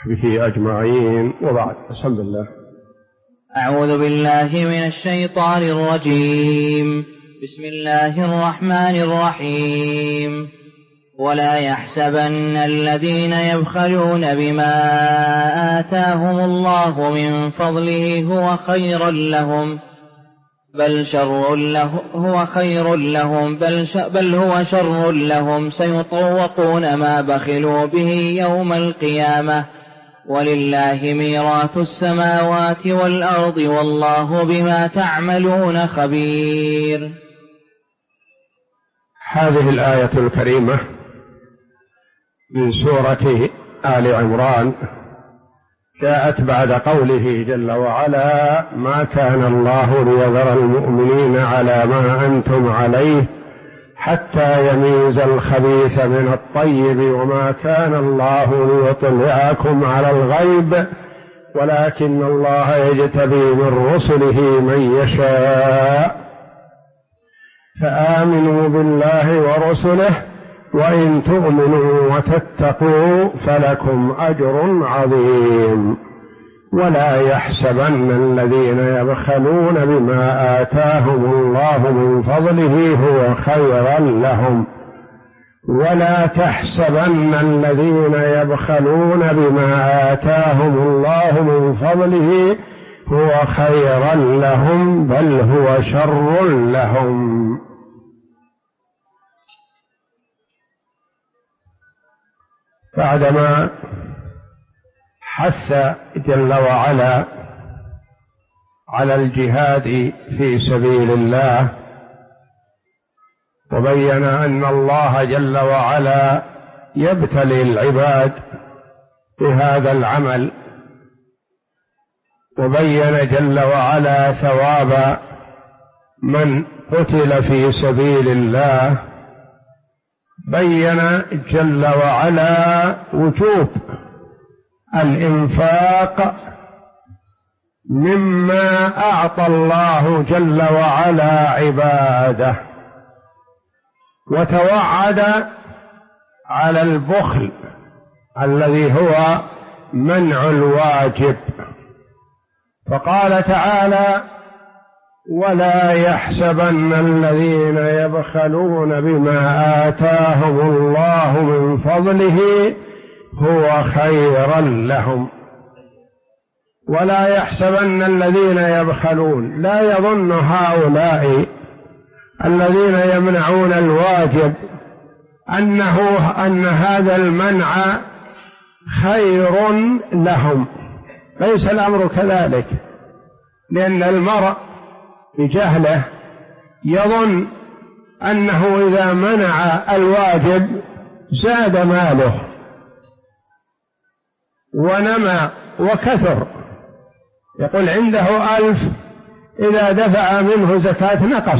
به أجمعين، وبعد. بسم الله. أعوذ بالله من الشيطان الرجيم. بسم الله الرحمن الرحيم. ولا يحسبن الذين يبخلون بما آتاهم الله من فضله هو خيرا لهم بل هو شر لهم سيطوقون ما بخلوا به يوم القيامة ولله ميراث السماوات والأرض والله بما تعملون خبير. هذه الآية الكريمة من سورة آل عمران جاءت بعد قوله جل وعلا: ما كان الله ليذر المؤمنين على ما أنتم عليه حتى يميز الخبيث من الطيب وما كان الله ليطلعكم على الغيب ولكن الله يجتبي من رسله من يشاء فآمنوا بالله ورسله وإن تؤمنوا وتتقوا فلكم أجر عظيم. ولا يحسبن الذين يبخلون بما آتاهم الله من فضله هو خيرا لهم ولا تحسبن الذين يبخلون بما آتاهم الله من فضله هو خيرا لهم بل هو شر لهم. بعدما حث جل وعلا على الجهاد في سبيل الله وبين أن الله جل وعلا يبتلي العباد بهذا العمل وبين جل وعلا ثواب من قتل في سبيل الله بين جل وعلا وجوب الإنفاق مما أعطى الله جل وعلا عباده وتوعد على البخل الذي هو منع الواجب فقال تعالى: ولا يحسبن الذين يبخلون بما آتاهم الله من فضله هو خيرا لهم. ولا يحسبن الذين يبخلون، لا يظن هؤلاء الذين يمنعون الواجب أن هذا المنع خير لهم، ليس الأمر كذلك، لأن المرء بجهله يظن أنه إذا منع الواجب زاد ماله ونمى وكثر، يقول عنده 1000 إذا دفع منه زكاة نقص،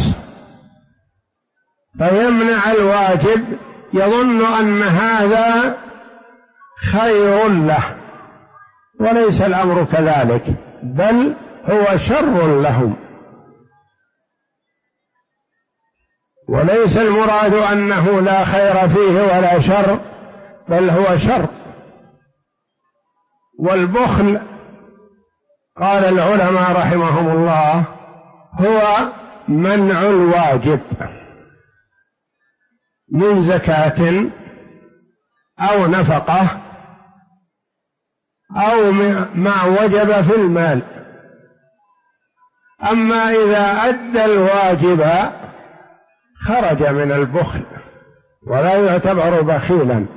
فيمنع الواجب يظن أن هذا خير له، وليس الأمر كذلك بل هو شر لهم. وليس المراد أنه لا خير فيه ولا شر بل هو شر. والبخل قال العلماء رحمهم الله هو منع الواجب من زكاة أو نفقة أو ما وجب في المال. أما إذا أدى الواجب خرج من البخل ولا يعتبر بخيلا.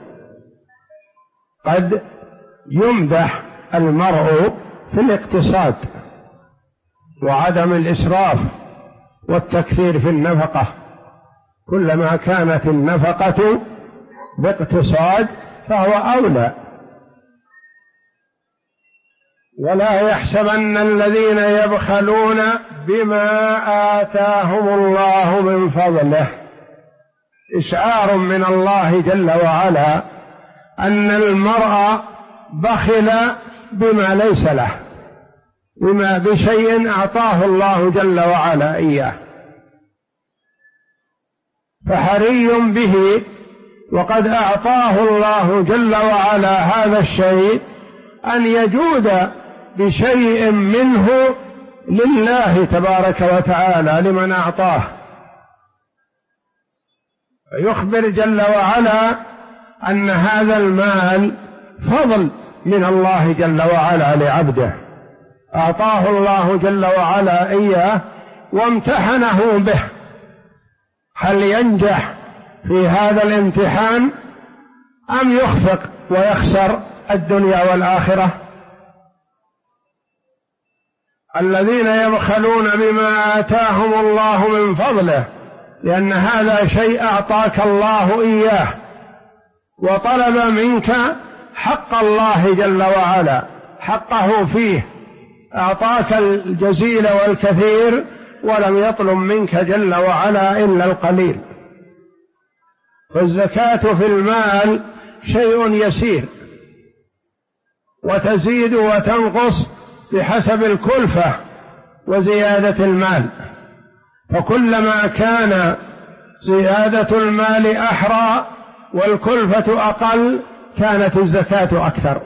قد يمدح المرء في الاقتصاد وعدم الإسراف والتكثير في النفقة، كلما كانت النفقة باقتصاد فهو أولى. ولا يحسبن الذين يبخلون بما آتاهم الله من فضله، إشعار من الله جل وعلا أن المرء بخل بما ليس له، بشيء أعطاه الله جل وعلا إياه، فحري به وقد أعطاه الله جل وعلا هذا الشيء أن يجود بشيء منه لله تبارك وتعالى لمن أعطاه، يخبر جل وعلا أن هذا المال فضل من الله جل وعلا لعبده، أعطاه الله جل وعلا إياه وامتحنه به، هل ينجح في هذا الامتحان أم يخفق ويخسر الدنيا والآخرة؟ الذين يبخلون بما آتاهم الله من فضله، لأن هذا شيء أعطاك الله إياه وطلب منك حق الله جل وعلا، حقه فيه، أعطاك الجزيل والكثير ولم يطلب منك جل وعلا إلا القليل. فالزكاة في المال شيء يسير وتزيد وتنقص بحسب الكلفة وزيادة المال، فكلما كان زيادة المال أحرى والكلفة أقل كانت الزكاة أكثر،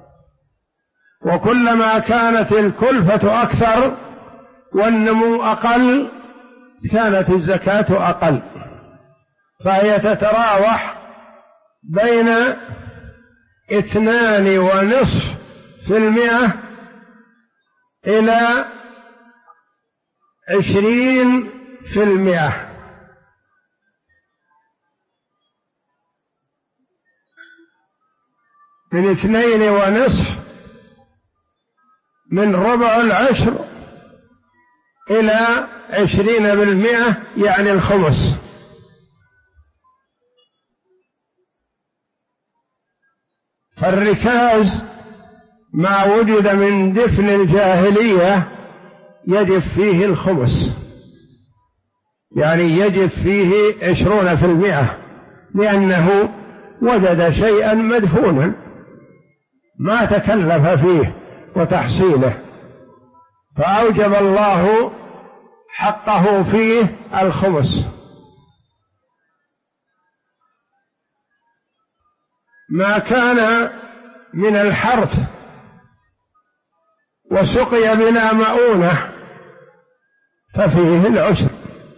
وكلما كانت الكلفة أكثر والنمو أقل كانت الزكاة أقل، فهي تتراوح بين 2.5% إلى 20%. من 2.5 من ربع العشر إلى 20%، يعني الخمس. فالركاز ما وجد من دفن الجاهلية يجب فيه الخمس، يعني يجب فيه 20%، لأنه وجد شيئا مدفونا ما تكلف فيه وتحصيله، فأوجب الله حقه فيه الخمس. ما كان من الحرث وسقي بلا مؤونة ففيه العشر،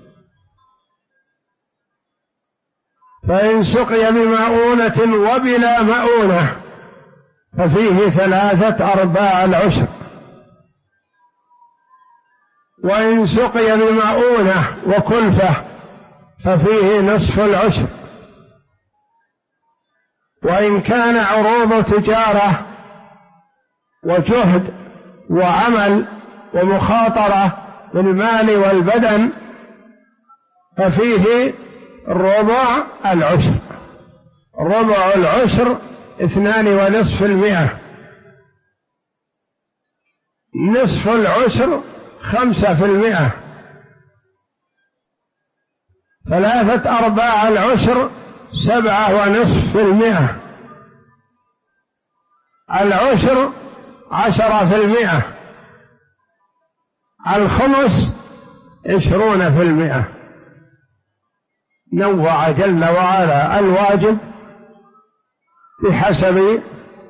فإن سقي بمؤونة وبلا مؤونة ففيه 3/4 العشر، وإن سقي بمؤونة وكلفة ففيه نصف العشر، وإن كان عروض تجارة وجهد وعمل ومخاطرة بالمال والبدن ففيه ربع العشر. ربع العشر 2.5%، نصف العشر 5%، 3/4 العشر 7.5%، العشر 10%، الخمس 20%. نوع جل وعلا الواجب بحسب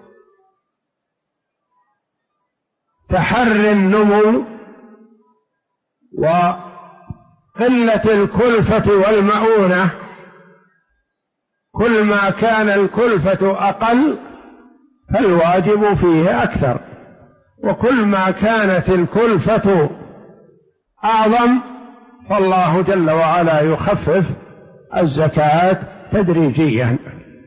تحري النمو وقلة الكلفة والمؤونة. كل ما كان الكلفة أقل فالواجب فيه أكثر، وكل ما كانت الكلفة أعظم فالله جل وعلا يخفف الزكاة تدريجيا.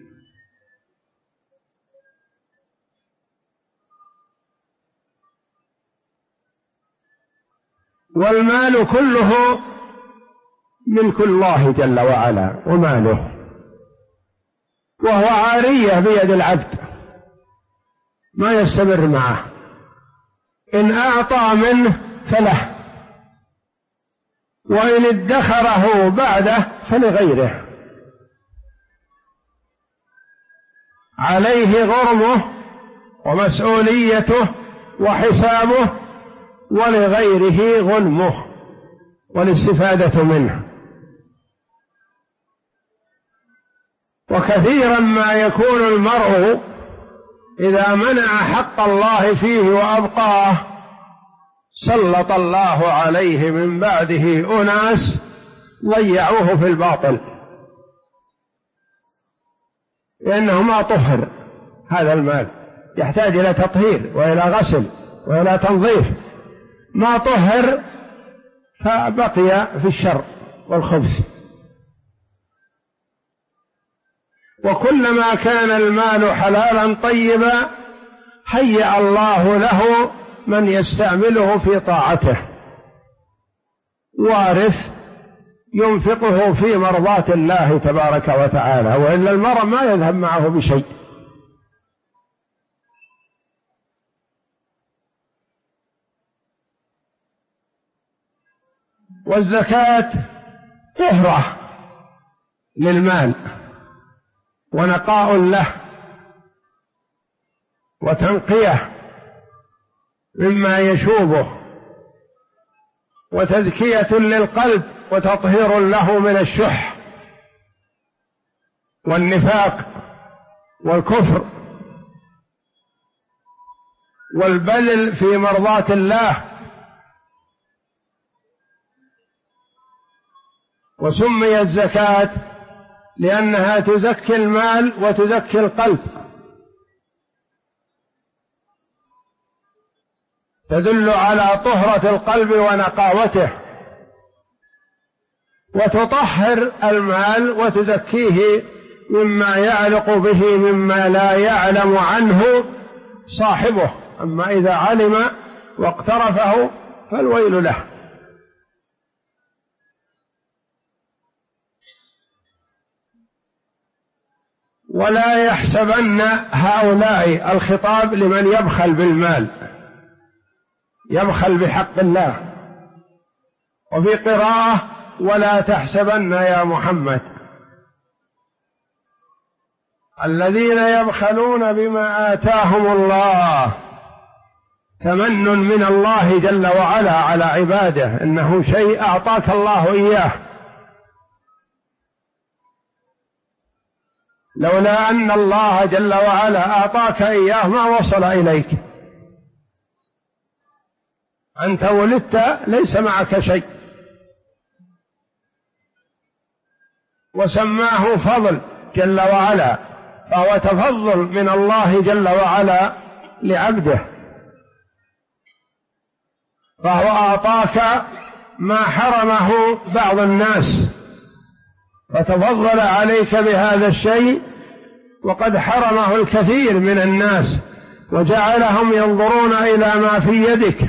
والمال كله ملك الله جل وعلا وماله، وهو عارية بيد العبد ما يستمر معه، إن أعطى منه فله، وإن ادخره بعده فلغيره، عليه غرمه ومسؤوليته وحسابه، ولغيره غنمه والاستفادة منه. وكثيرا ما يكون المرء إذا منع حق الله فيه وأبقاه سلط الله عليه من بعده أناس ضيعوه في الباطل، لأنه ما طهر. هذا المال يحتاج إلى تطهير وإلى غسل وإلى تنظيف، ما طهر فبقي في الشر والخبث. وكلما كان المال حلالا طيبا هيأ الله له من يستعمله في طاعته، وارث ينفقه في مرضاة الله تبارك وتعالى، وإلا المرء ما يذهب معه بشيء. والزكاة طهرة للمال ونقاء له وتنقية مما يشوبه وتزكية للقلب وتطهير له من الشح والنفاق والكفر والبذل في مرضاة الله. وسميت زكاة لأنها تزكي المال وتزكي القلب، تدل على طهرة القلب ونقاوته، وتطهر المال وتزكيه مما يعلق به مما لا يعلم عنه صاحبه، أما إذا علم واقترفه فالويل له. ولا يحسبن هؤلاء، الخطاب لمن يبخل بالمال، يبخل بحق الله. وفي قراءة ولا تحسبن يا محمد، الذين يبخلون بما آتاهم الله تمن من الله جل وعلا على عباده، إنه شيء أعطاك الله إياه، لولا أن الله جل وعلا أعطاك إياه ما وصل إليك. أنت ولدت ليس معك شيء، وسماه فضل جل وعلا، فهو تفضل من الله جل وعلا لعبده، فهو أعطاك ما حرمه بعض الناس، فتفضل عليك بهذا الشيء، وقد حرمه الكثير من الناس وجعلهم ينظرون إلى ما في يدك.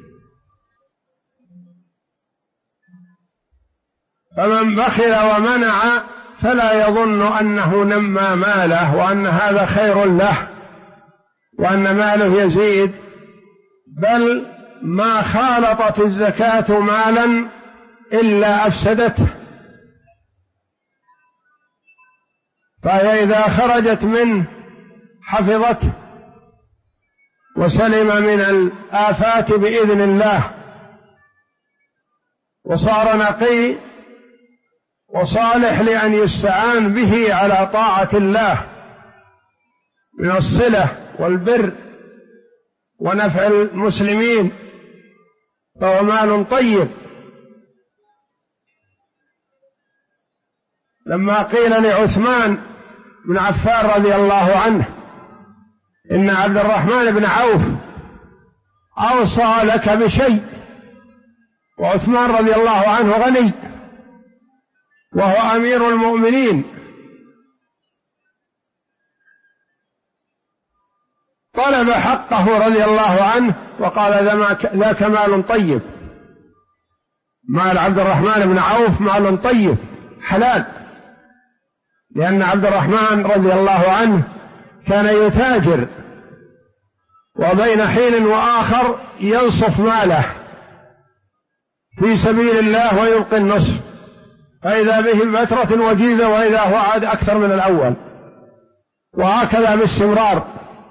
فمن بخل ومنع فلا يظن أنه نمى ماله وأن هذا خير له وأن ماله يزيد، بل ما خالطت الزكاة مالا إلا أفسدته. فهي إذا خرجت منه حفظته وسلم من الآفات بإذن الله، وصار نقي وصالح لأن يستعان به على طاعة الله من الصلة والبر ونفع المسلمين، فهو مال طيب. لما قيل لعثمان بن عفان رضي الله عنه إن عبد الرحمن بن عوف أوصى لك بشيء، وعثمان رضي الله عنه غني وهو أمير المؤمنين، طلب حقه رضي الله عنه وقال ذاك مال طيب. مال عبد الرحمن بن عوف مال طيب حلال، لأن عبد الرحمن رضي الله عنه كان يتاجر، وبين حين وآخر ينصف ماله في سبيل الله ويبقي النصف، فإذا به فترة وجيزة وإذا هو عاد أكثر من الأول، وهكذا باستمرار.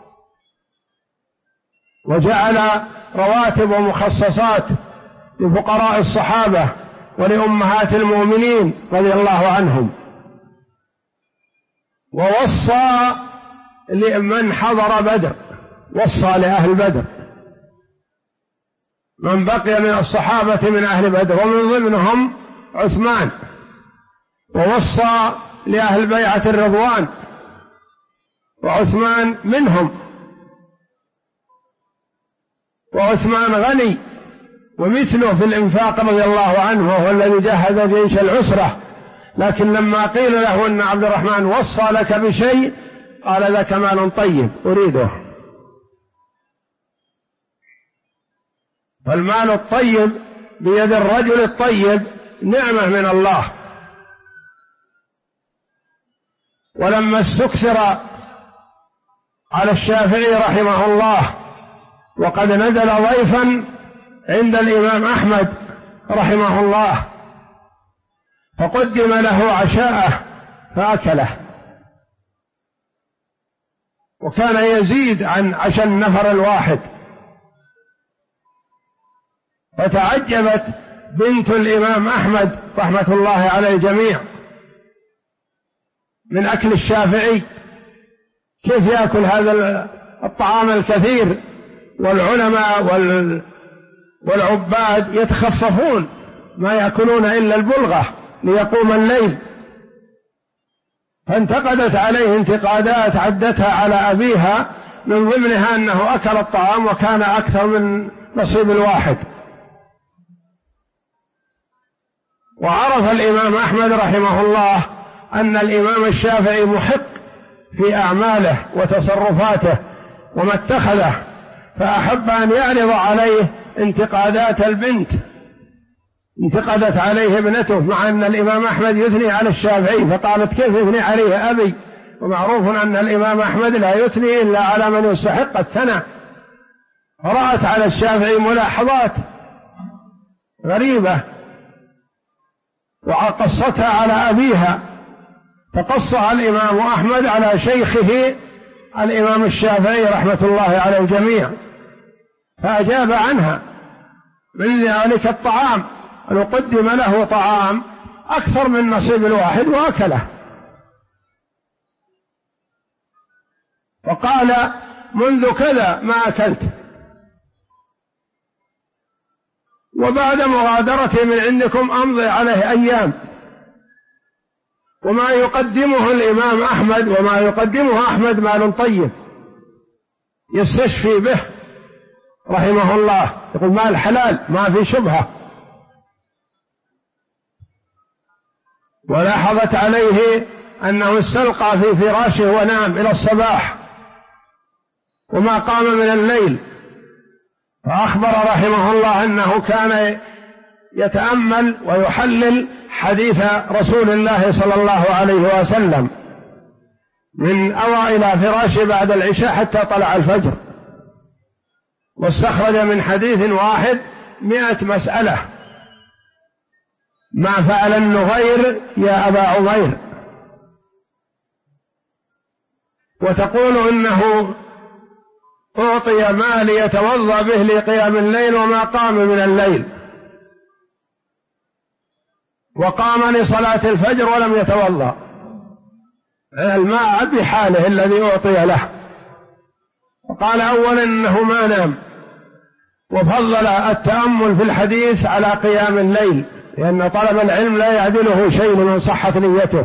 وجعل رواتب ومخصصات لفقراء الصحابة ولأمهات المؤمنين رضي الله عنهم، ووصى من حضر بدر، وصى لأهل بدر، من بقي من الصحابة من أهل بدر، ومن ضمنهم عثمان، ووصى لأهل بيعة الرضوان، وعثمان منهم، وعثمان غني ومثله في الإنفاق رضي الله عنه، وهو الذي جهز جيش العسرة. لكن لما قيل له أن عبد الرحمن وصى لك بشيء قال: لك مال طيب أريده. فالمال الطيب بيد الرجل الطيب نعمة من الله. ولما استكثر على الشافعي رحمه الله وقد نزل ضيفا عند الإمام أحمد رحمه الله، فقدم له عشاءه فأكله، وكان يزيد عن عشاء النفر الواحد. فتعجبت بنت الإمام أحمد رحمة الله على الجميع من أكل الشافعي، كيف يأكل هذا الطعام الكثير؟ والعلماء والعباد يتخففون، ما يأكلون إلا البلغة ليقوم الليل. فانتقدت عليه انتقادات عدتها على أبيها، من ضمنها أنه أكل الطعام وكان أكثر من نصيب الواحد. وعرف الإمام أحمد رحمه الله أن الإمام الشافعي محق في أعماله وتصرفاته وما اتخذه، فأحب أن يعرض عليه انتقادات البنت. انتقدت عليه ابنته مع أن الإمام أحمد يثني على الشافعي، فقالت: كيف يثني عليه أبي؟ ومعروف أن الإمام أحمد لا يثني إلا على من يستحق الثناء. فرأت على الشافعي ملاحظات غريبة وقصتها على أبيها، فقصها الإمام أحمد على شيخه الإمام الشافعي رحمة الله على الجميع، فأجاب عنها من ذلك الطعام، أن قدم له طعام أكثر من نصيب الواحد وأكله. وقال: منذ كذا ما أكلت، وبعد مغادرتي من عندكم أمضي عليه أيام. وما يقدمه الإمام أحمد وما يقدمه أحمد مال طيب يستشفي به رحمه الله، يقول مال حلال ما في شبهة. ولاحظت عليه أنه استلقى في فراشه ونام إلى الصباح وما قام من الليل، فأخبر رحمه الله أنه كان يتأمل ويحلل حديث رسول الله صلى الله عليه وسلم من أوى إلى فراشه بعد العشاء حتى طلع الفجر، واستخرج من حديث واحد 100 مسألة ما فعل النغير يا أبا عمير. وتقول إنه أعطي مال يتوضأ به لقيام الليل وما قام من الليل، وقام لصلاة الفجر ولم يتوضأ، الماء بحاله الذي أعطي له. وقال أولا إنه ما نام، وفضل التأمل في الحديث على قيام الليل، لأن طلب العلم لا يعدله شيء من صحة نيته.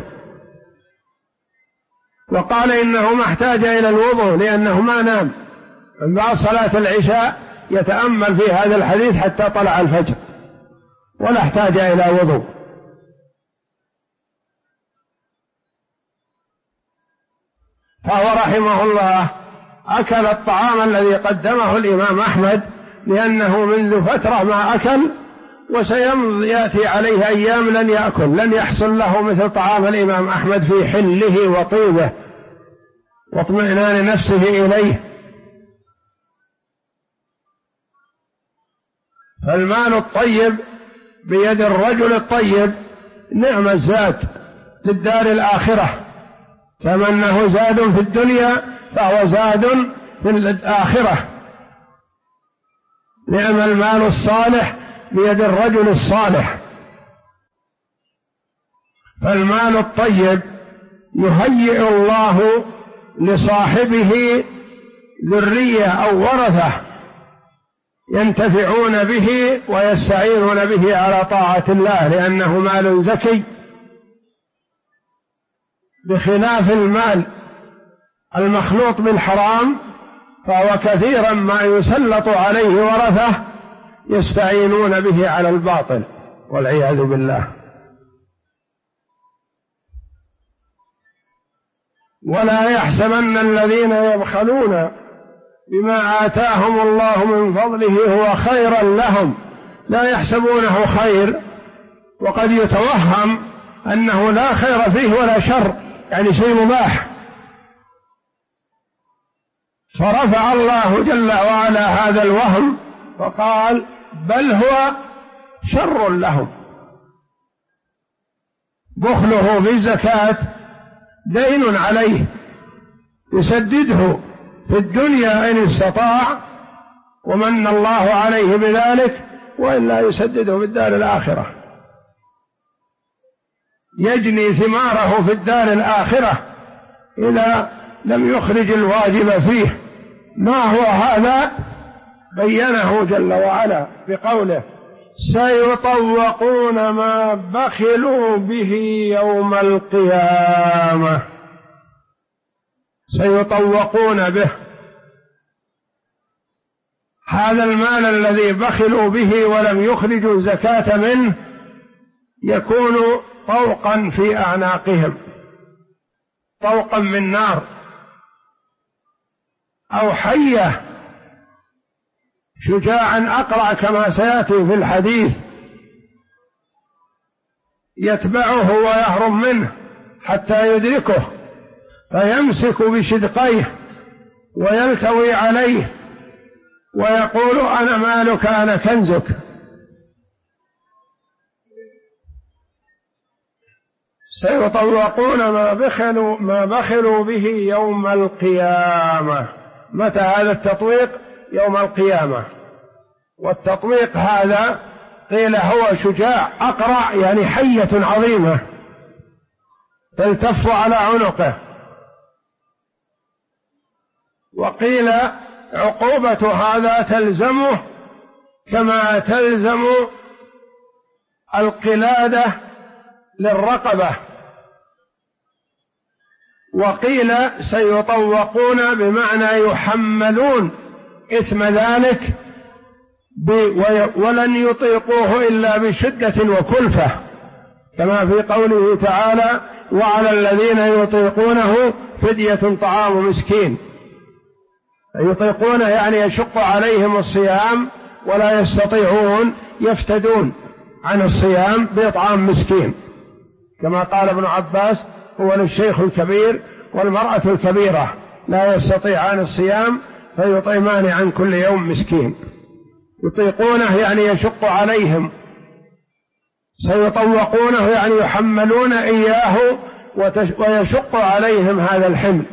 وقال إنه ما احتاج إلى الوضوء لأنه ما نام، من بعد صلاة العشاء يتأمل في هذا الحديث حتى طلع الفجر ولا احتاج إلى وضوء. فهو رحمه الله أكل الطعام الذي قدمه الإمام أحمد، لأنه منذ فترة ما أكل، وسيأتي عليه أيام لن يأكل، لن يحصل له مثل طعام الإمام أحمد في حله وطيبه واطمئنان نفسه إليه. فالمال الطيب بيد الرجل الطيب نعم الزاد للدار الآخرة، كما أنه زاد في الدنيا فهو زاد في الآخرة. نعم المال الصالح بيد الرجل الصالح. فالمال الطيب يهيئ الله لصاحبه ذرية أو ورثة ينتفعون به ويستعينون به على طاعة الله، لأنه مال زكي، بخلاف المال المخلوط بالحرام، فهو كثيرا ما يسلط عليه ورثة يستعينون به على الباطل والعياذ بالله. ولا يحسبن الذين يبخلون بما آتاهم الله من فضله هو خيرا لهم، لا يحسبونه خير، وقد يتوهم أنه لا خير فيه ولا شر، يعني شيء مباح، فرفع الله جل وعلا هذا الوهم فقال بل هو شر لهم. بخله بالزكاة دين عليه يسدده في الدنيا إن استطاع، ومن الله عليه بذلك، وإلا يسدده في الدار الآخرة، يجني ثماره في الدار الآخرة إذا لم يخرج الواجب فيه. ما هو هذا؟ بينه جل وعلا بقوله سيطوقون ما بخلوا به يوم القيامة. سيطوقون به، هذا المال الذي بخلوا به ولم يخرجوا الزكاة منه يكون طوقا في أعناقهم، طوقا من نار أو حية، شجاعا أقرع كما سيأتي في الحديث، يتبعه ويهرب منه حتى يدركه فيمسك بشدقيه ويلتوي عليه ويقول أنا مالك أنا كنزك. سيطوقون ما بخلوا به يوم القيامة. متى هذا التطويق؟ يوم القيامة. والتطويق هذا قيل هو شجاع أقرع، يعني حية عظيمة تلتف على عنقه، وقيل عقوبة هذا تلزمه كما تلزم القلادة للرقبة، وقيل سيطوقون بمعنى يحملون إثم ذلك ولن يطيقوه إلا بشدة وكلفة، كما في قوله تعالى وعلى الذين يطيقونه فدية طعام مسكين. يطيقونه يعني يشق عليهم الصيام ولا يستطيعون، يفتدون عن الصيام بإطعام مسكين، كما قال ابن عباس هو للشيخ الكبير والمرأة الكبيرة لا يستطيعان الصيام فيطعمان عن كل يوم مسكين. يطيقونه يعني يشق عليهم، سيطوقونه يعني يحملون إياه ويشق عليهم هذا الحمل.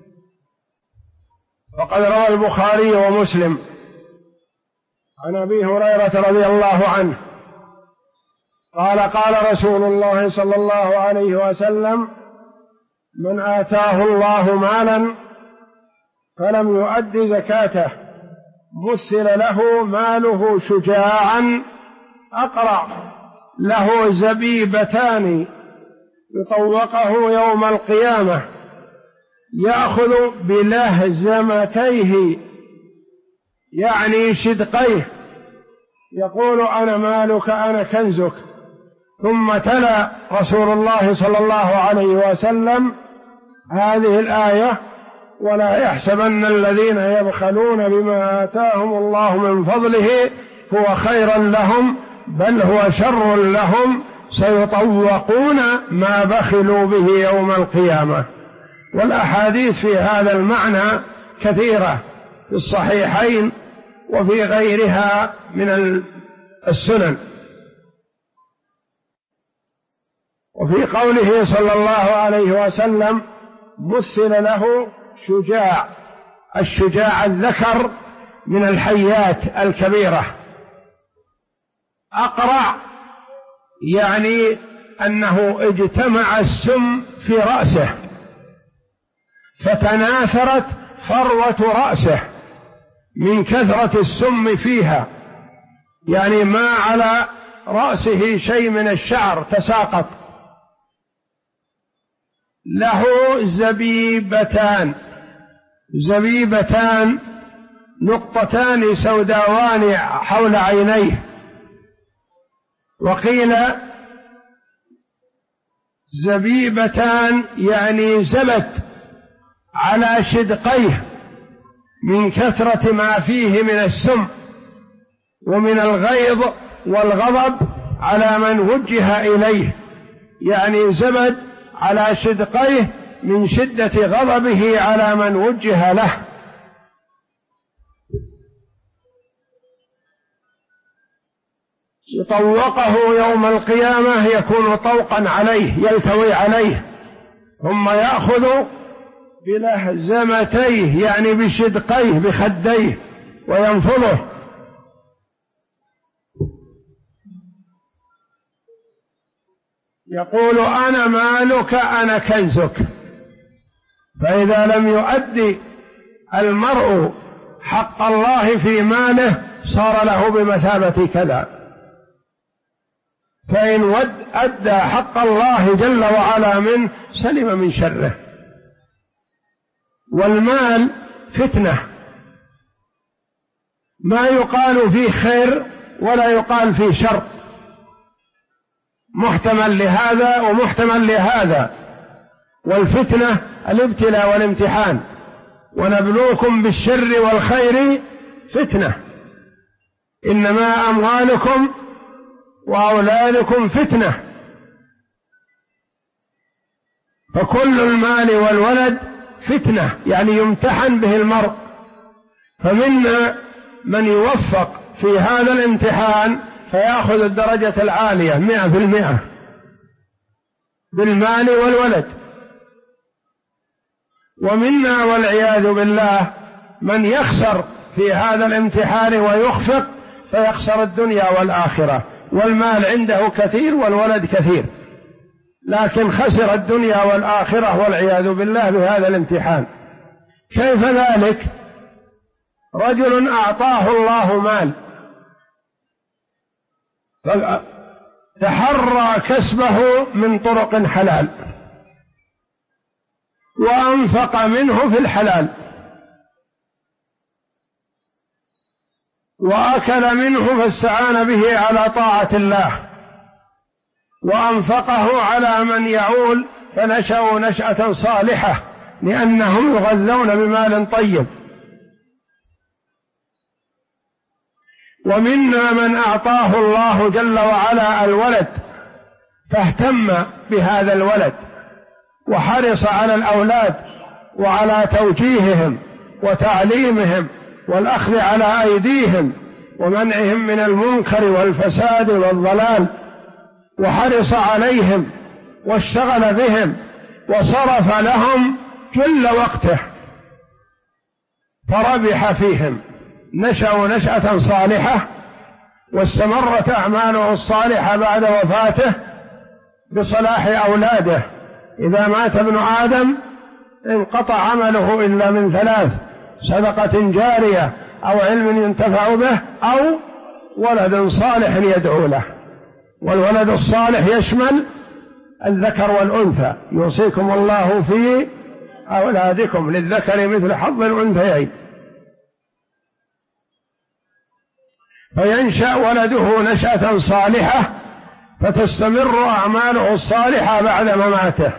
وقد روى البخاري ومسلم عن أبي هريرة رضي الله عنه قال قال رسول الله صلى الله عليه وسلم من آتاه الله مالا فلم يؤد زكاته مثل له ماله شجاعا أقرع له زبيبتان يطوقه يوم القيامة يأخذ بلهزمتيه يعني شدقيه يقول أنا مالك أنا كنزك. ثم تلا رسول الله صلى الله عليه وسلم هذه الآية ولا يحسبن الذين يبخلون بما آتاهم الله من فضله هو خيرا لهم بل هو شر لهم سيطوقون ما بخلوا به يوم القيامة. والأحاديث في هذا المعنى كثيرة في الصحيحين وفي غيرها من السنن. وفي قوله صلى الله عليه وسلم مثل له شجاع، الشجاع الذكر من الحيات الكبيرة، أقرع يعني أنه اجتمع السم في رأسه فتناثرت فروة رأسه من كثرة السم فيها، يعني ما على رأسه شيء من الشعر تساقط. له زبيبتان نقطتان سوداوان حول عينيه، وقيل زبيبتان يعني زبد على شدقيه من كثرة ما فيه من السم ومن الغيظ والغضب على من وجه إليه، يعني زبد على شدقيه من شدة غضبه على من وجه له. يطوقه يوم القيامة يكون طوقا عليه، يلتوي عليه، ثم يأخذ بلهزمتيه يعني بشدقيه بخديه وينفضه. يقول أنا مالك أنا كنزك. فإذا لم يؤدي المرء حق الله في ماله صار له بمثابة كذا، فإن أدى حق الله جل وعلا منه سلم من شره. والمال فتنة، ما يقال فيه خير ولا يقال فيه شر، محتمل لهذا ومحتمل لهذا. والفتنة الابتلاء والامتحان، ونبلوكم بالشر والخير فتنة، إنما أموالكم وأولادكم فتنة. فكل المال والولد فتنة، يعني يمتحن به المرء. فمنا من يوفق في هذا الامتحان فيأخذ الدرجة العالية 100% بالمال والولد، ومنا والعياذ بالله من يخسر في هذا الامتحان ويخفق فيخسر الدنيا والآخرة، والمال عنده كثير والولد كثير، لكن خسر الدنيا والآخرة والعياذ بالله بهذا الامتحان. كيف ذلك؟ رجل أعطاه الله مال تحرى كسبه من طرق حلال وأنفق منه في الحلال، وأكل منه فاستعان به على طاعة الله، وأنفقه على من يعول فنشأوا نشأة صالحة لأنهم يغذون بمال طيب. ومنا من أعطاه الله جل وعلا الولد فاهتم بهذا الولد وحرص على الأولاد وعلى توجيههم وتعليمهم والأخذ على أيديهم ومنعهم من المنكر والفساد والضلال، وحرص عليهم واشتغل بهم وصرف لهم كل وقته فربح فيهم، نشأوا نشأة صالحة واستمرت أعماله الصالحة بعد وفاته بصلاح أولاده. إذا مات ابن آدم انقطع عمله إلا من 3: صدقة جارية أو علم ينتفع به أو ولد صالح يدعو له. والولد الصالح يشمل الذكر والأنثى، يوصيكم الله في أولادكم للذكر مثل حظ الأنثيين. فينشأ ولده نشأة صالحة فتستمر أعماله الصالحة بعد مماته.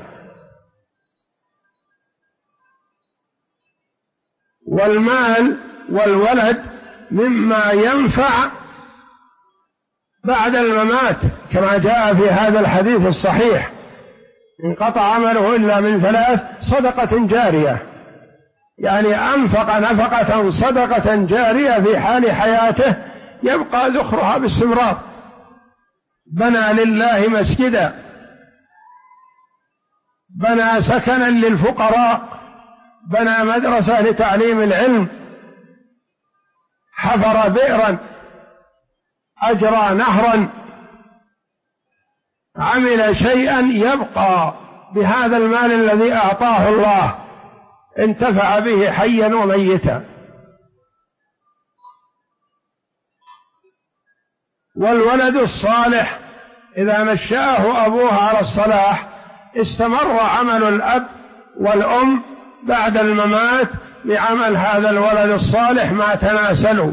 والمال والولد مما ينفع بعد الممات كما جاء في هذا الحديث الصحيح: انقطع عمله إلا من 3: صدقة جارية، يعني أنفق نفقة صدقة جارية في حال حياته يبقى ذخرها باستمرار، بنى لله مسجدا، بنى سكنا للفقراء، بنى مدرسة لتعليم العلم، حفر بئرا، أجرى نهرا، عمل شيئا يبقى بهذا المال الذي أعطاه الله انتفع به حيا وميتا. والولد الصالح إذا نشأه أبوه على الصلاح استمر عمل الأب والأم بعد الممات بعمل هذا الولد الصالح ما تناسلوا.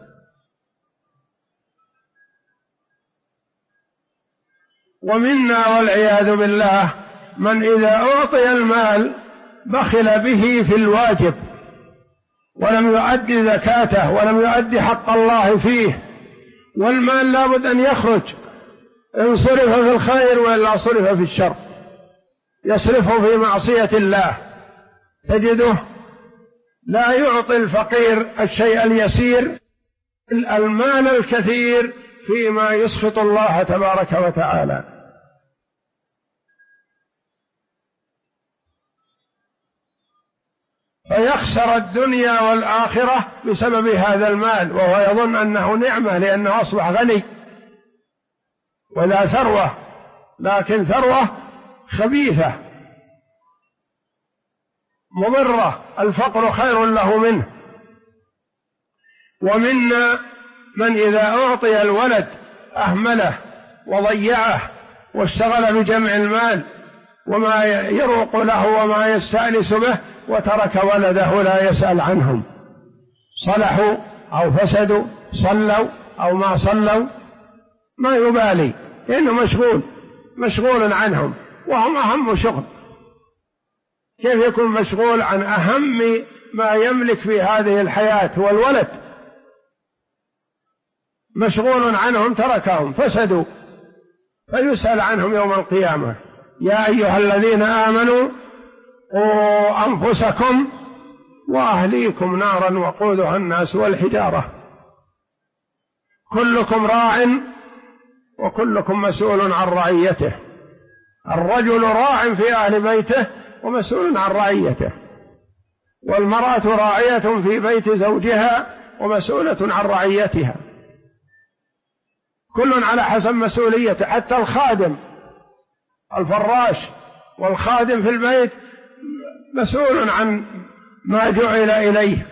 ومنا والعياذ بالله من إذا أعطي المال بخل به في الواجب ولم يؤدي زكاته ولم يؤدي حق الله فيه، والمال لابد أن يخرج، إن صرف في الخير وإلا صرف في الشر، يصرفه في معصية الله. تجده لا يعطي الفقير الشيء اليسير المال الكثير فيما يسخط الله تبارك وتعالى. فيخسر الدنيا والآخرة بسبب هذا المال، وهو يظن أنه نعمة لأنه أصبح غني ولا ثروة، لكن ثروة خبيثة مضرة، الفقر خير له منه. ومنا من إذا أعطي الولد أهمله وضيعه واشتغل بجمع المال وما يروق له وما يستأنس به، وترك ولده لا يسأل عنهم، صلحوا أو فسدوا، صلوا أو ما صلوا، ما يبالي لأنه مشغول عنهم، وهم أهم شغل. كيف يكون مشغول عن أهم ما يملك في هذه الحياة هو الولد؟ مشغول عنهم، تركهم فسدوا، فيسأل عنهم يوم القيامة. يا أيها الذين آمنوا قوا أنفسكم وأهليكم نارا وقودها الناس والحجارة كلكم راع وكلكم مسؤول عن رعيته. الرجل راع في أهل بيته ومسؤول عن رعيته، والمرأة راعية في بيت زوجها ومسؤولة عن رعيتها، كل على حسب مسؤوليته. حتى الخادم الفراش والخادم في البيت مسؤول عن ما جعل إليه.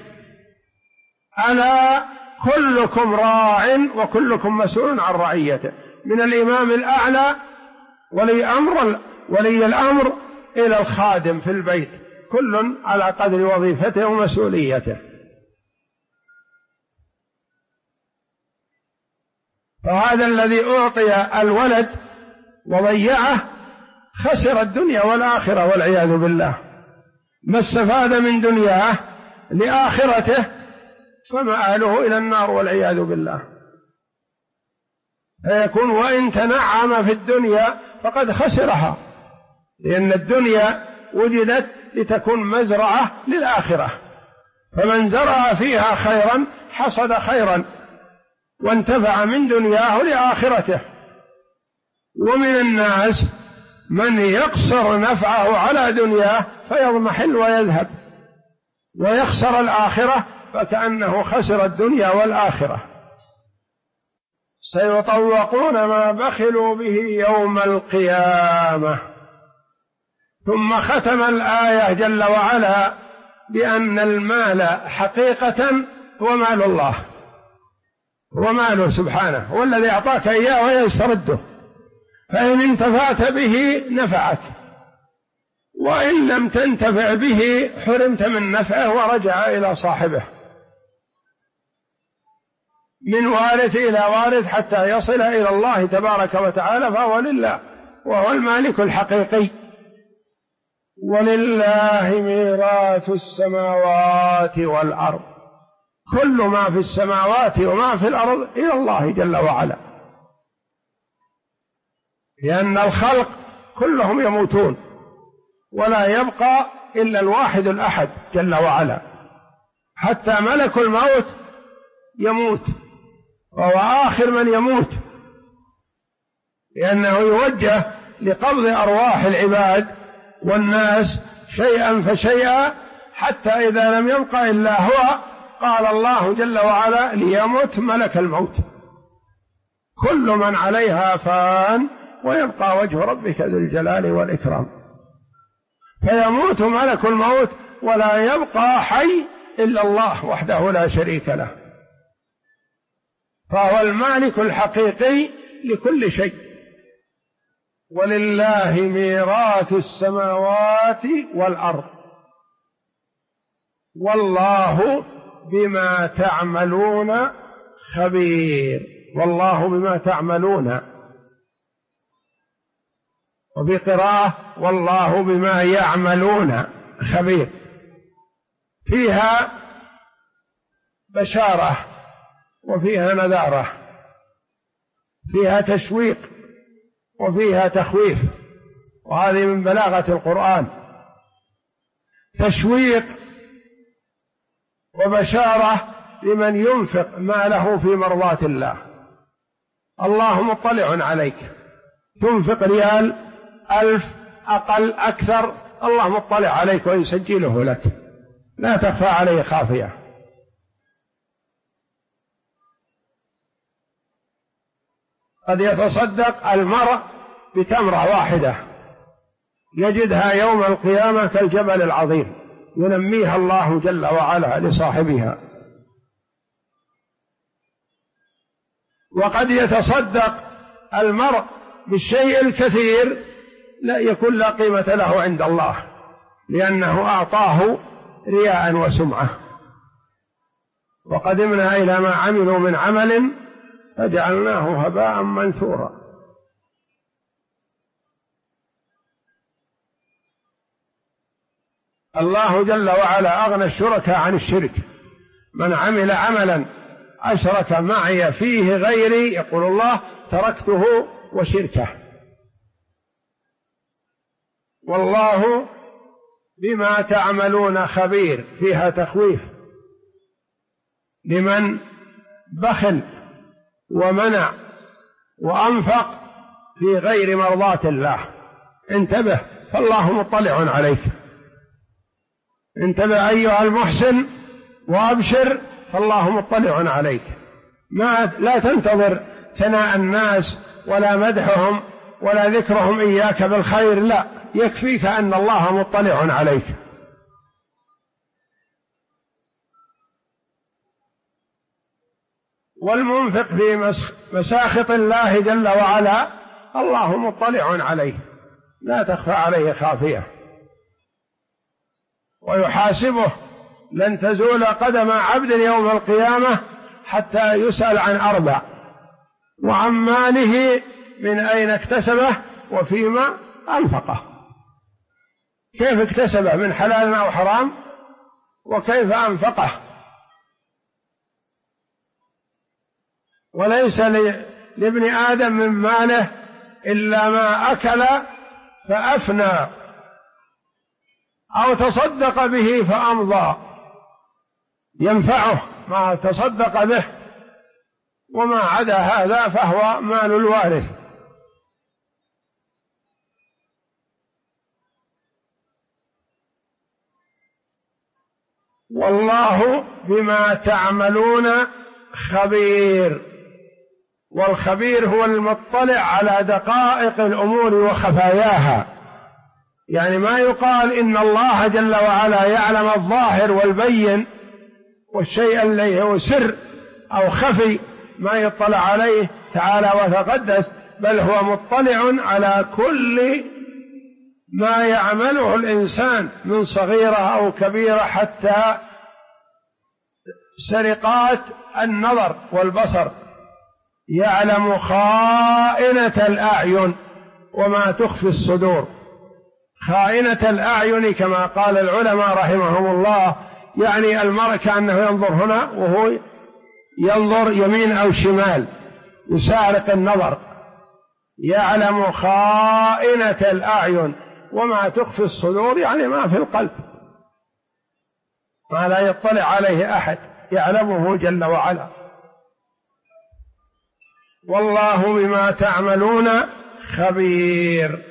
ألا كلكم راع وكلكم مسؤول عن رعيته، من الإمام الأعلى ولي الأمر إلى الخادم في البيت، كل على قدر وظيفته ومسؤوليته. فهذا الذي أعطي الولد وضيعه خسر الدنيا والآخرة والعياذ بالله، ما استفاد من دنياه لآخرته فمآله إلى النار والعياذ بالله. فيكون وإن تنعم في الدنيا فقد خسرها، لأن الدنيا وجدت لتكون مزرعة للآخرة، فمن زرع فيها خيرا حصد خيرا وانتفع من دنياه لآخرته. ومن الناس من يقصر نفعه على دنياه فيضمحل ويذهب ويخسر الآخرة، فكأنه خسر الدنيا والآخرة. سيطوقون ما بخلوا به يوم القيامة. ثم ختم الآية جل وعلا بأن المال حقيقة هو مال الله، هو ماله سبحانه، هو الذي أعطاك إياه ويسترده، فإن انتفعت به نفعك، وإن لم تنتفع به حرمت من نفعه ورجع إلى صاحبه، من وارث إلى وارث حتى يصل إلى الله تبارك وتعالى، فهو لله وهو المالك الحقيقي. ولله ميراث السماوات والأرض، كل ما في السماوات وما في الأرض إلى الله جل وعلا، لأن الخلق كلهم يموتون ولا يبقى إلا الواحد الأحد جل وعلا، حتى ملك الموت يموت وهو آخر من يموت، لأنه يوجه لقبض أرواح العباد والناس شيئا فشيئا، حتى إذا لم يبق إلا هو قال الله جل وعلا ليمت ملك الموت. كل من عليها فان ويبقى وجه ربك ذو الجلال والإكرام. فيموت ملك الموت ولا يبقى حي إلا الله وحده لا شريك له، فهو المالك الحقيقي لكل شيء. ولله ميراث السماوات والأرض والله بما تعملون خبير. والله بما تعملون، وفي قراءة والله بما يعملون خبير. فيها بشارة وفيها نذارة، فيها تشويق وفيها تخويف، وهذه من بلاغة القرآن. تشويق وبشارة لمن ينفق ماله في مرضاة الله. الله مطلع عليك، تنفق ريال 1000 أقل أكثر، الله مطلع عليك ويسجله لك، لا تخفى عليه خافية. قد يتصدق المرء بتمرة واحدة يجدها يوم القيامة كالجبل العظيم، ينميها الله جل وعلا لصاحبها. وقد يتصدق المرء بالشيء الكثير لا يكون لا قيمة له عند الله، لأنه أعطاه رياء وسمعة. وقدمنا إلى ما عملوا من عمل فجعلناه هباء منثورا. الله جل وعلا أغنى الشركاء عن الشرك. من عمل عملا أشرك معي فيه غيري، يقول الله، تركته وشركه. والله بما تعملون خبير، فيها تخويف لمن بخل ومنع وأنفق في غير مرضاة الله. انتبه، فالله مطلع عليك. انتبه أيها المحسن وأبشر، فالله مطلع عليك. لا تنتظر ثناء الناس ولا مدحهم ولا ذكرهم إياك بالخير، لا، يكفيك أن الله مطلع عليك. والمنفق في مساخط الله جل وعلا الله مطلع عليه، لا تخفى عليه خافية، ويحاسبه. لن تزول قدم عبد يوم القيامة حتى يسأل عن 4: وعن ماله من أين اكتسبه وفيما أنفقه. كيف اكتسبه، من حلال أو حرام، وكيف أنفقه. وليس لابن آدم من ماله إلا ما أكل فأفنى أو تصدق به فأمضى، ينفعه ما تصدق به، وما عدا هذا فهو مال الوارث. والله بما تعملون خبير. والخبير هو المطلع على دقائق الأمور وخفاياها. يعني ما يقال إن الله جل وعلا يعلم الظاهر والبين والشيء الذي هو سر أو خفي ما يطلع عليه تعالى وتقدس، بل هو مطلع على كل ما يعمله الإنسان من صغيرة أو كبيرة، حتى سرقات النظر والبصر. يعلم خائنة الأعين وما تخفي الصدور. خائنة الأعين كما قال العلماء رحمهم الله، يعني المرء كأنه ينظر هنا وهو ينظر يمين أو شمال، يسارق النظر. يعلم خائنة الأعين وما تخفي الصدور، يعني ما في القلب، ما لا يطلع عليه أحد، يعلمه جل وعلا. والله بما تعملون خبير.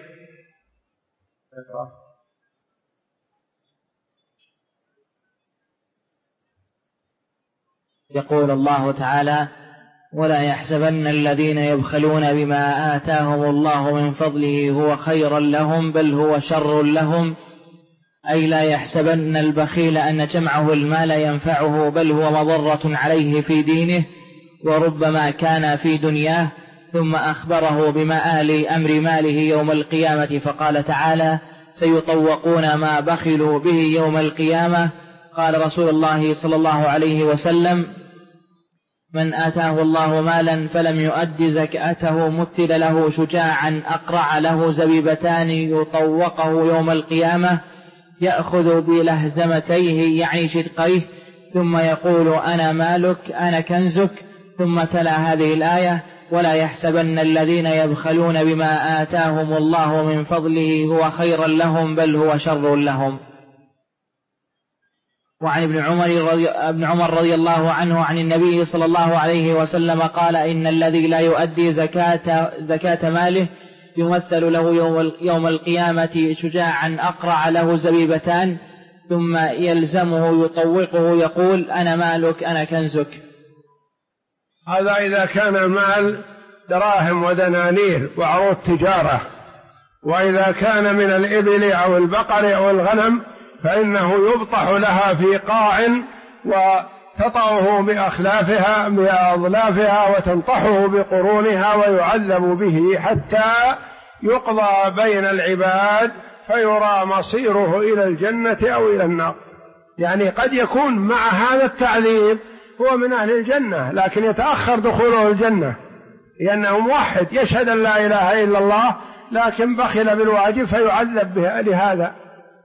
يقول الله تعالى: ولا يحسبن الذين يبخلون بما آتاهم الله من فضله هو خيرا لهم بل هو شر لهم أي لا يحسبن البخيل أن جمعه المال ينفعه، بل هو مضرة عليه في دينه وربما كان في دنياه. ثم أخبره بمآل أمر ماله يوم القيامة، فقال تعالى: سيطوقون ما بخلوا به يوم القيامة. قال رسول الله صلى الله عليه وسلم: من آتاه الله مالا فلم يؤد زكاته مثل له شجاعا أقرع له زبيبتان يطوقه يوم القيامة، يأخذ بلهزمتيه يعني شدقيه، ثم يقول: أنا مالك أنا كنزك. ثم تلا هذه الآية: ولا يحسبن الذين يبخلون بما آتاهم الله من فضله هو خيرا لهم بل هو شر لهم. وعن ابن عمر رضي الله عنه عن النبي صلى الله عليه وسلم قال: إن الذي لا يؤدي زكاة ماله يمثل له يوم القيامة شجاعا أقرع له زبيبتان، ثم يلزمه يطوقه يقول: أنا مالك أنا كنزك. هذا إذا كان المال دراهم ودنانير وعروض تجارة. وإذا كان من الإبل أو البقر أو الغنم فإنه يبطح لها في قاع وتطأه بأظلافها وتنطحه بقرونها ويعذب به حتى يقضى بين العباد فيرى مصيره إلى الجنة أو إلى النار. يعني قد يكون مع هذا التعذيب هو من أهل الجنة، لكن يتأخر دخوله الجنة لأنه موحد يشهد أن لا إله إلا الله، لكن بخل بالواجب فيعذب لهذا.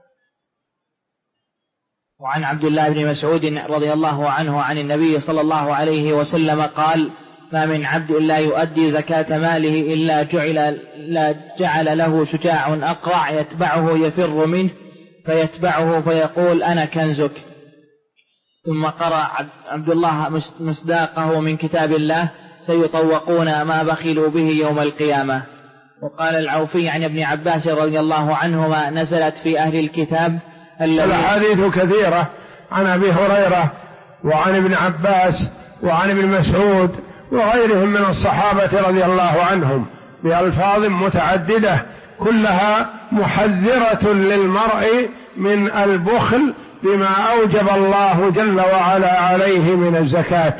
وعن عبد الله بن مسعود رضي الله عنه عن النبي صلى الله عليه وسلم قال: ما من عبد لا يؤدي زكاة ماله إلا جعل له شجاع أقرع يتبعه يفر منه فيتبعه فيقول: أنا كنزك. ثم قرأ عبد الله مصداقه من كتاب الله: سيطوقون ما بخلوا به يوم القيامة. وقال العوفي عن ابن عباس رضي الله عنهما: نزلت في أهل الكتاب. الحديث كثيرة عن أبي هريرة وعن ابن عباس وعن ابن مسعود وغيرهم من الصحابة رضي الله عنهم بألفاظ متعددة كلها محذرة للمرء من البخل بما أوجب الله جل وعلا عليه من الزكاة.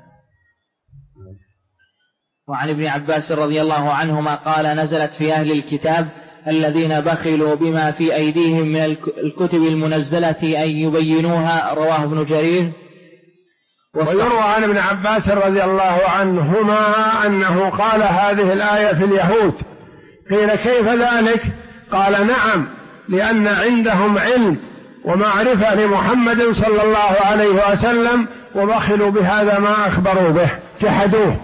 وعن ابن عباس رضي الله عنهما قال: نزلت في أهل الكتاب الذين بخلوا بما في أيديهم من الكتب المنزلة أن يبينوها. رواه ابن جرير. ويروى عن ابن عباس رضي الله عنهما أنه قال هذه الآية في اليهود. قيل: كيف ذلك؟ قال: نعم، لأن عندهم علم ومعرفة لمحمد صلى الله عليه وسلم وبخلوا بهذا ما أخبروا به، جحدوه.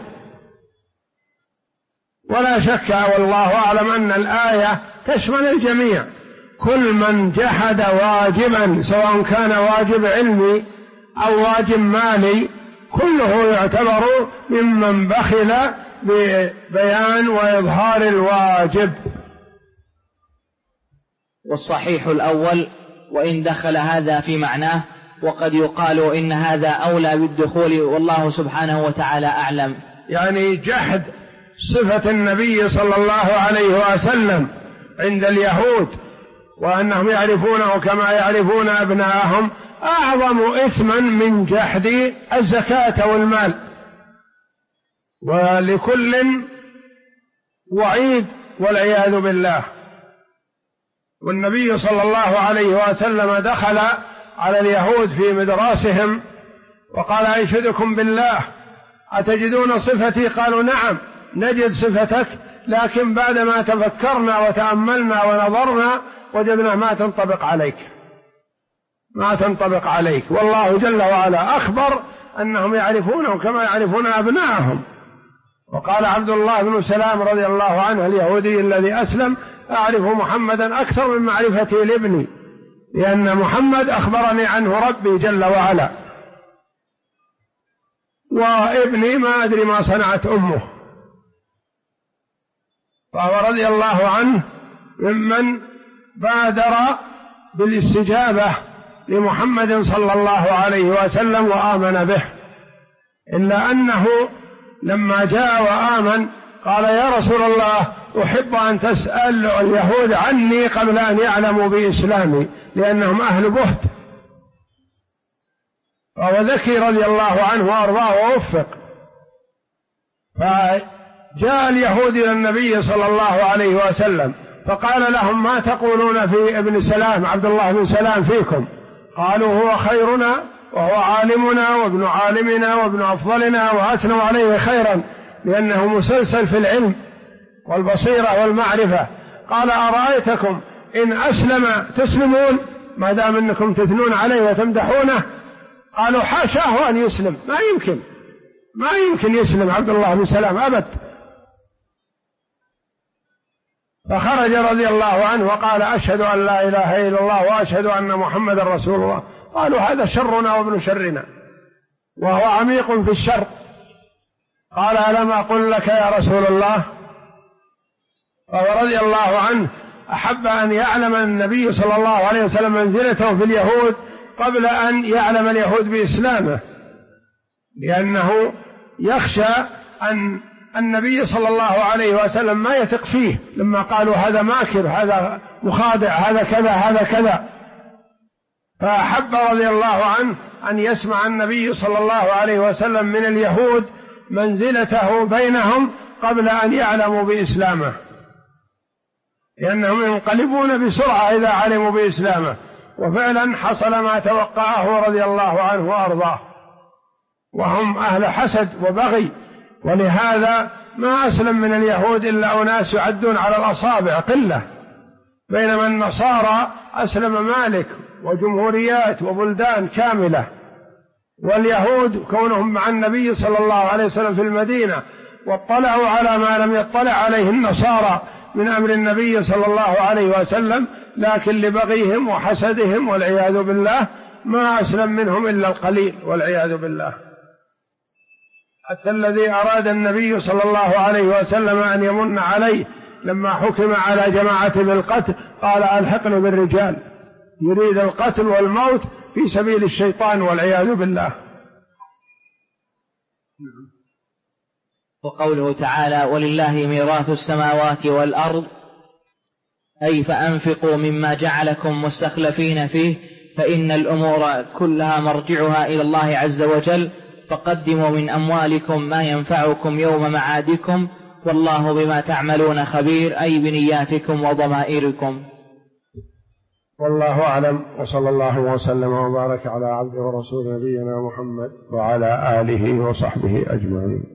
ولا شك والله أعلم أن الآية تشمل الجميع، كل من جحد واجبا سواء كان واجب علمي أو واجب مالي كله يعتبر ممن بخل ببيان وإظهار الواجب. والصحيح الأول، وإن دخل هذا في معناه، وقد يقال إن هذا أولى بالدخول، والله سبحانه وتعالى أعلم. يعني جحد صفة النبي صلى الله عليه وسلم عند اليهود وأنهم يعرفونه كما يعرفون أبناءهم أعظم إثما من جحد الزكاة والمال، ولكل وعيد والعياذ بالله. والنبي صلى الله عليه وسلم دخل على اليهود في مدراسهم وقال: أنشدكم بالله أتجدون صفتي؟ قالوا: نعم نجد صفتك، لكن بعدما تفكرنا وتأملنا ونظرنا وجدنا ما تنطبق عليك. والله جل وعلا أخبر أنهم يعرفونه كما يعرفون أبناءهم. وقال عبد الله بن سلام رضي الله عنه اليهودي الذي أسلم: أعرف محمدا أكثر من معرفتي لابني، لأن محمد أخبرني عنه ربي جل وعلا، وابني ما أدري ما صنعت أمه. فهو رضي الله عنه ممن بادر بالاستجابة لمحمد صلى الله عليه وسلم وآمن به، إلا أنه لما جاء وآمن قال يا رسول الله أحب أن تسأل اليهود عني قبل أن يعلموا بإسلامي لأنهم أهل بهت. فهو ذكي رضي الله عنه وأرضاه ووفق. فجاء اليهود إلى النبي صلى الله عليه وسلم فقال لهم ما تقولون في ابن سلام عبد الله بن سلام فيكم؟ قالوا هو خيرنا وهو عالمنا وابن عالمنا وابن أفضلنا، وأثنوا عليه خيرا لأنه مسلسل في العلم والبصيرة والمعرفة. قال أرأيتكم إن أسلم تسلمون ما دام أنكم تثنون عليه وتمدحونه؟ قالوا حاشاه أن يسلم، ما يمكن يسلم عبد الله بن سلام أبد. فخرج رضي الله عنه وقال أشهد أن لا إله إلا الله وأشهد أن محمد رسول الله. قالوا هذا شرنا وابن شرنا وهو عميق في الشر. قال ألم أقل لك يا رسول الله؟ فهو رضي الله عنه أحب أن يعلم النبي صلى الله عليه وسلم منزلته في اليهود قبل أن يعلم اليهود بإسلامه، لأنه يخشى أن النبي صلى الله عليه وسلم ما يثق فيه لما قالوا هذا ماكر، هذا مخادع، هذا كذا، هذا كذا. فأحب رضي الله عنه أن يسمع النبي صلى الله عليه وسلم من اليهود منزلته بينهم قبل أن يعلموا بإسلامه، لأنهم ينقلبون بسرعة إذا علموا بإسلامه. وفعلا حصل ما توقعه رضي الله عنه وأرضاه، وهم أهل حسد وبغي، ولهذا ما أسلم من اليهود إلا أناس يعدون على الأصابع قلة، بينما النصارى أسلم مالك وجمهوريات وبلدان كاملة. واليهود كونهم مع النبي صلى الله عليه وسلم في المدينة واطلعوا على ما لم يطلع عليه النصارى من أمر النبي صلى الله عليه وسلم، لكن لبغيهم وحسدهم والعياذ بالله ما أسلم منهم إلا القليل والعياذ بالله. حتى الذي أراد النبي صلى الله عليه وسلم أن يمن عليه لما حكم على جماعة بالقتل قال ألحقني بالرجال، يريد القتل والموت في سبيل الشيطان والعياذ بالله. وقوله تعالى ولله ميراث السماوات والأرض، أي فأنفقوا مما جعلكم مستخلفين فيه، فإن الأمور كلها مرجعها إلى الله عز وجل، فقدموا من أموالكم ما ينفعكم يوم معادكم، والله بما تعملون خبير، أي بنياتكم وضمائركم. والله أعلم، وصلى الله وسلم وبارك على عبده ورسوله نبينا محمد وعلى آله وصحبه أجمعين.